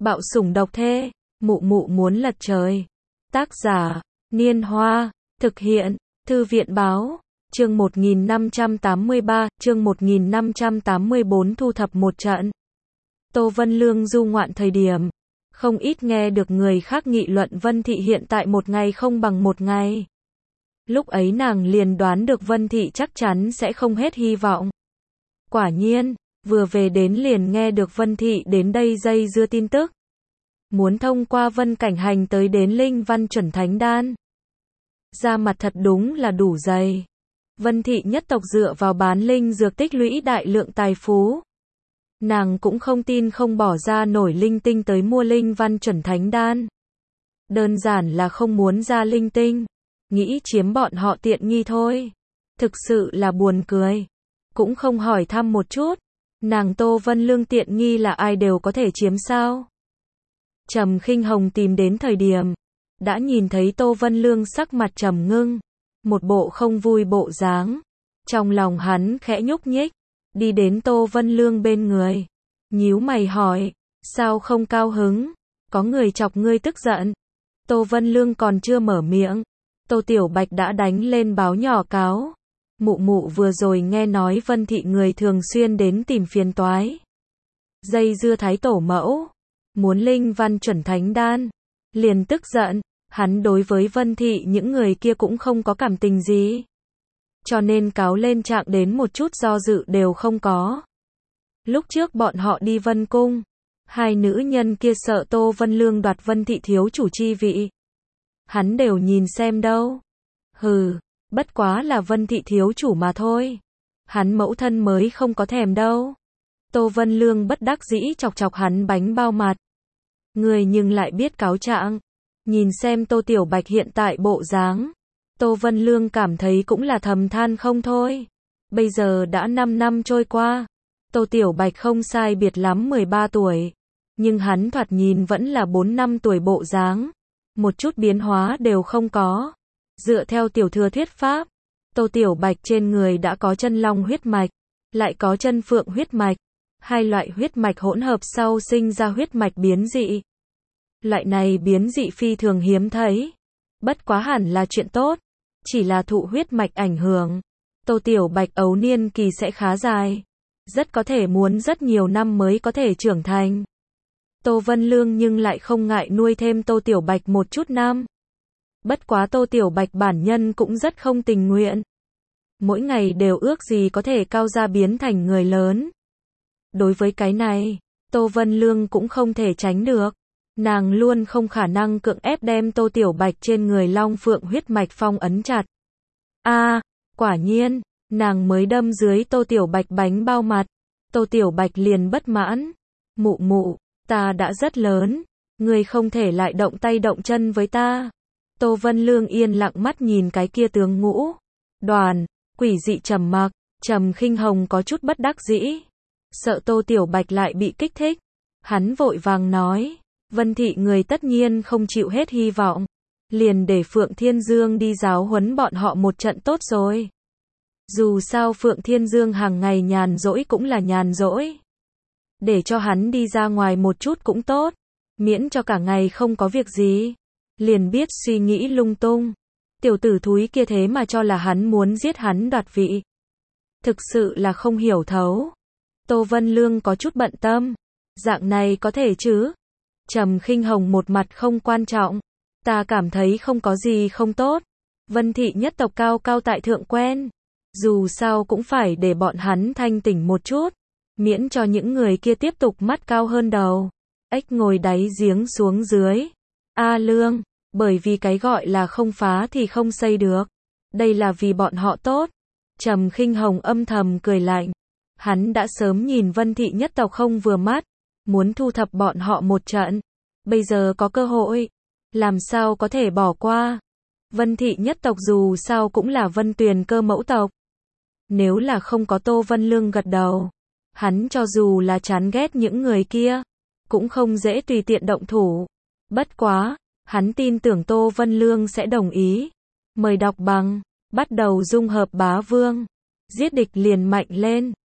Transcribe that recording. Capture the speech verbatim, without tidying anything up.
Bạo sủng độc thê, mụ mụ muốn lật trời. Tác giả, Niên Hoa, thực hiện, Thư viện Báo, chương một nghìn năm trăm tám mươi ba, chương một nghìn năm trăm tám mươi bốn thu thập một trận. Tô Vân Lương du ngoạn thời điểm, không ít nghe được người khác nghị luận Vân Thị hiện tại một ngày không bằng một ngày. Lúc ấy nàng liền đoán được Vân Thị chắc chắn sẽ không hết hy vọng. Quả nhiên, vừa về đến liền nghe được Vân Thị đến đây dây dưa tin tức. Muốn thông qua Vân Cảnh Hành tới đến Linh Văn chuẩn thánh đan. Da mặt thật đúng là đủ dày. Vân Thị nhất tộc dựa vào bán linh dược tích lũy đại lượng tài phú. Nàng cũng không tin không bỏ ra nổi linh tinh tới mua Linh Văn chuẩn thánh đan. Đơn giản là không muốn ra linh tinh. Nghĩ chiếm bọn họ tiện nghi thôi. Thực sự là buồn cười. Cũng không hỏi thăm một chút. Nàng Tô Vân Lương tiện nghi là ai đều có thể chiếm sao? Trầm Khinh Hồng tìm đến thời điểm, đã nhìn thấy Tô Vân Lương sắc mặt trầm ngưng, một bộ không vui bộ dáng. Trong lòng hắn khẽ nhúc nhích, đi đến Tô Vân Lương bên người, nhíu mày hỏi, sao không cao hứng, có người chọc ngươi tức giận. Tô Vân Lương còn chưa mở miệng, Tô Tiểu Bạch đã đánh lên báo nhỏ cáo. Mụ mụ vừa rồi nghe nói Vân Thị người thường xuyên đến tìm phiền toái. Dây dưa thái tổ mẫu, muốn Linh Văn chuẩn thánh đan, liền tức giận, hắn đối với Vân Thị những người kia cũng không có cảm tình gì. Cho nên cáo lên trạng đến một chút do dự đều không có. Lúc trước bọn họ đi Vân Cung, hai nữ nhân kia sợ Tô Vân Lương đoạt Vân Thị thiếu chủ chi vị. Hắn đều nhìn xem đâu. Hừ, bất quá là Vân Thị thiếu chủ mà thôi. Hắn mẫu thân mới không có thèm đâu. Tô Vân Lương bất đắc dĩ chọc chọc hắn bánh bao mặt. Người nhưng lại biết cáo trạng. Nhìn xem Tô Tiểu Bạch hiện tại bộ dáng. Tô Vân Lương cảm thấy cũng là thầm than không thôi. Bây giờ đã năm năm trôi qua. Tô Tiểu Bạch không sai biệt lắm mười ba tuổi. Nhưng hắn thoạt nhìn vẫn là bốn năm tuổi bộ dáng. Một chút biến hóa đều không có. Dựa theo tiểu thừa thuyết pháp, Tô Tiểu Bạch trên người đã có chân long huyết mạch, lại có chân phượng huyết mạch. Hai loại huyết mạch hỗn hợp sau sinh ra huyết mạch biến dị. Loại này biến dị phi thường hiếm thấy. Bất quá hẳn là chuyện tốt. Chỉ là thụ huyết mạch ảnh hưởng. Tô Tiểu Bạch ấu niên kỳ sẽ khá dài. Rất có thể muốn rất nhiều năm mới có thể trưởng thành. Tô Vân Lương nhưng lại không ngại nuôi thêm Tô Tiểu Bạch một chút năm. Bất quá Tô Tiểu Bạch bản nhân cũng rất không tình nguyện. Mỗi ngày đều ước gì có thể cao gia biến thành người lớn. Đối với cái này, Tô Vân Lương cũng không thể tránh được. Nàng luôn không khả năng cưỡng ép đem Tô Tiểu Bạch trên người long phượng huyết mạch phong ấn chặt. A, à, quả nhiên, nàng mới đâm dưới Tô Tiểu Bạch bánh bao mặt. Tô Tiểu Bạch liền bất mãn. Mụ mụ, ta đã rất lớn. Người không thể lại động tay động chân với ta. Tô Vân Lương yên lặng mắt nhìn cái kia tướng ngũ. Đoàn, quỷ dị trầm mặc. Trầm Khinh Hồng có chút bất đắc dĩ. Sợ Tô Tiểu Bạch lại bị kích thích. Hắn vội vàng nói. Vân Thị người tất nhiên không chịu hết hy vọng. Liền để Phượng Thiên Dương đi giáo huấn bọn họ một trận tốt rồi. Dù sao Phượng Thiên Dương hàng ngày nhàn rỗi cũng là nhàn rỗi. Để cho hắn đi ra ngoài một chút cũng tốt. Miễn cho cả ngày không có việc gì. Liền biết suy nghĩ lung tung. Tiểu tử thúi kia thế mà cho là hắn muốn giết hắn đoạt vị. Thực sự là không hiểu thấu. Tô Vân Lương có chút bận tâm. Dạng này có thể chứ? Trầm Khinh Hồng một mặt không quan trọng. Ta cảm thấy không có gì không tốt. Vân Thị nhất tộc cao cao tại thượng quen. Dù sao cũng phải để bọn hắn thanh tỉnh một chút. Miễn cho những người kia tiếp tục mắt cao hơn đầu. Ếch ngồi đáy giếng xuống dưới. A Lương, bởi vì cái gọi là không phá thì không xây được. Đây là vì bọn họ tốt. Trầm Khinh Hồng âm thầm cười lạnh. Hắn đã sớm nhìn Vân Thị nhất tộc không vừa mắt. Muốn thu thập bọn họ một trận. Bây giờ có cơ hội. Làm sao có thể bỏ qua. Vân Thị nhất tộc dù sao cũng là Vân Tuyền cơ mẫu tộc. Nếu là không có Tô Vân Lương gật đầu. Hắn cho dù là chán ghét những người kia. Cũng không dễ tùy tiện động thủ. Bất quá. Hắn tin tưởng Tô Vân Lương sẽ đồng ý. Mời đọc bằng. Bắt đầu dung hợp bá vương. Giết địch liền mạnh lên.